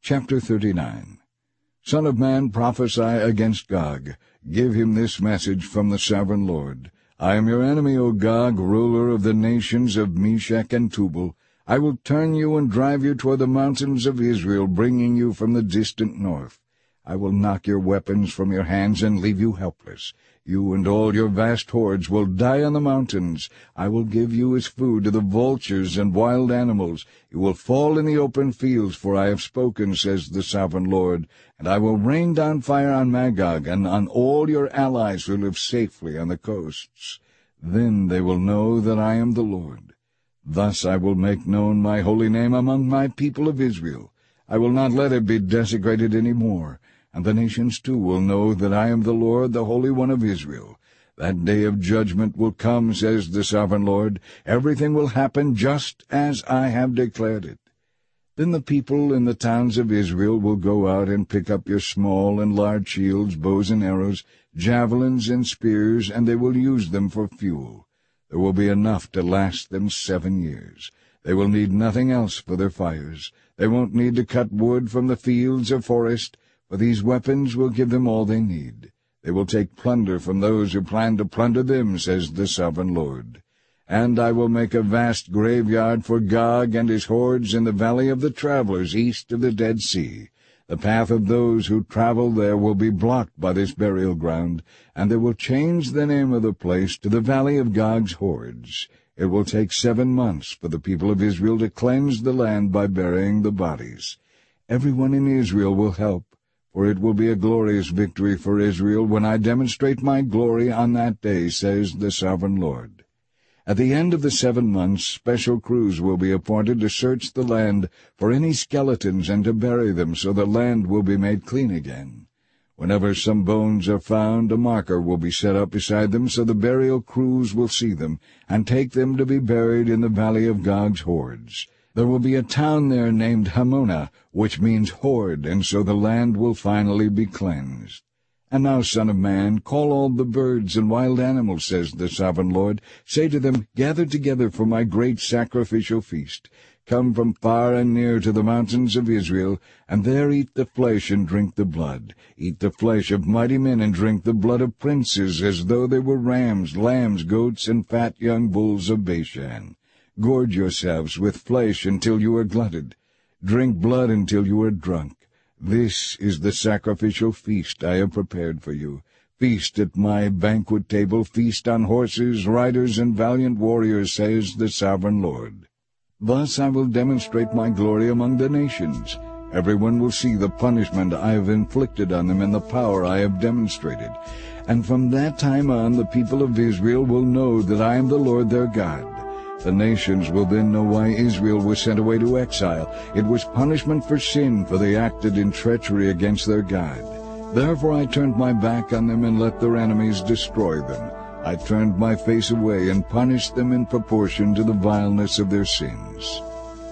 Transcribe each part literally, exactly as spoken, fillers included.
Chapter thirty-nine. Son of man, prophesy against Gog. Give him this message from the sovereign Lord. I am your enemy, O Gog, ruler of the nations of Meshech and Tubal. I will turn you and drive you toward the mountains of Israel, bringing you from the distant north. I will knock your weapons from your hands and leave you helpless. You and all your vast hordes will die on the mountains. I will give you as food to the vultures and wild animals. You will fall in the open fields, for I have spoken, says the sovereign Lord. And I will rain down fire on Magog and on all your allies who live safely on the coasts. Then they will know that I am the Lord. Thus I will make known my holy name among my people of Israel. I will not let it be desecrated any more. And the nations too will know that I am the Lord, the Holy One of Israel. That day of judgment will come, says the sovereign Lord. Everything will happen just as I have declared it. Then the people in the towns of Israel will go out and pick up your small and large shields, bows and arrows, javelins and spears, and they will use them for fuel. There will be enough to last them seven years. They will need nothing else for their fires. They won't need to cut wood from the fields or forest, for these weapons will give them all they need. They will take plunder from those who plan to plunder them, says the sovereign Lord. And I will make a vast graveyard for Gog and his hordes in the valley of the travelers east of the Dead Sea. The path of those who travel there will be blocked by this burial ground, and they will change the name of the place to the Valley of Gog's Hordes. It will take seven months for the people of Israel to cleanse the land by burying the bodies. Everyone in Israel will help, for it will be a glorious victory for Israel when I demonstrate my glory on that day, says the sovereign Lord. At the end of the seven months, special crews will be appointed to search the land for any skeletons and to bury them, so the land will be made clean again. Whenever some bones are found, a marker will be set up beside them, so the burial crews will see them, and take them to be buried in the valley of Gog's hordes. There will be a town there named Hamonah, which means horde, and so the land will finally be cleansed. And now, son of man, call all the birds and wild animals, says the sovereign Lord. Say to them, gather together for my great sacrificial feast. Come from far and near to the mountains of Israel, and there eat the flesh and drink the blood. Eat the flesh of mighty men and drink the blood of princes, as though they were rams, lambs, goats, and fat young bulls of Bashan. Gorge yourselves with flesh until you are glutted. Drink blood until you are drunk. This is the sacrificial feast I have prepared for you. Feast at my banquet table, feast on horses, riders, and valiant warriors, says the sovereign Lord. Thus I will demonstrate my glory among the nations. Everyone will see the punishment I have inflicted on them and the power I have demonstrated. And from that time on the people of Israel will know that I am the Lord their God. The nations will then know why Israel was sent away to exile. It was punishment for sin, for they acted in treachery against their God. Therefore I turned my back on them and let their enemies destroy them. I turned my face away and punished them in proportion to the vileness of their sins.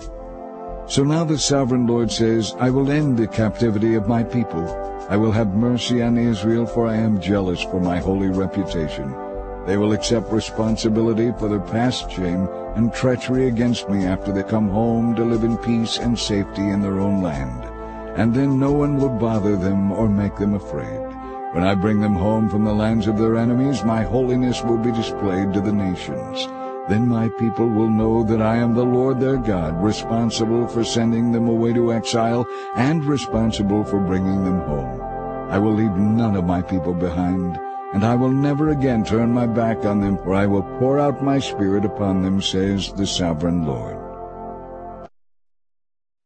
So now the sovereign Lord says, I will end the captivity of my people. I will have mercy on Israel, for I am jealous for my holy reputation. They will accept responsibility for their past shame and treachery against me after they come home to live in peace and safety in their own land. And then no one will bother them or make them afraid. When I bring them home from the lands of their enemies, my holiness will be displayed to the nations. Then my people will know that I am the Lord their God, responsible for sending them away to exile and responsible for bringing them home. I will leave none of my people behind, and I will never again turn my back on them, for I will pour out my Spirit upon them, says the sovereign Lord.